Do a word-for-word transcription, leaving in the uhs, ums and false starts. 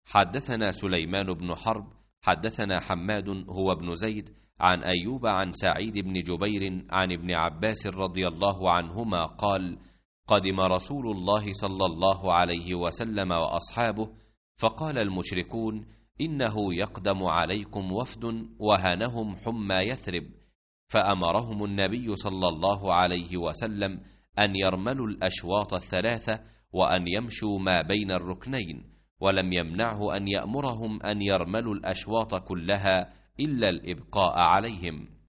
حدثنا سليمان بن حرب حدثنا حماد هو ابن زيد عن أيوب عن سعيد بن جبير عن ابن عباس رضي الله عنهما قال: قدم رسول الله صلى الله عليه وسلم وأصحابه، فقال المشركون: إنه يقدم عليكم وفد وهنهم حمى يثرب، فأمرهم النبي صلى الله عليه وسلم أن يرملوا الأشواط الثلاثة وأن يمشوا ما بين الركنين، ولم يمنعه أن يأمرهم أن يرملوا الأشواط كلها إلا الإبقاء عليهم.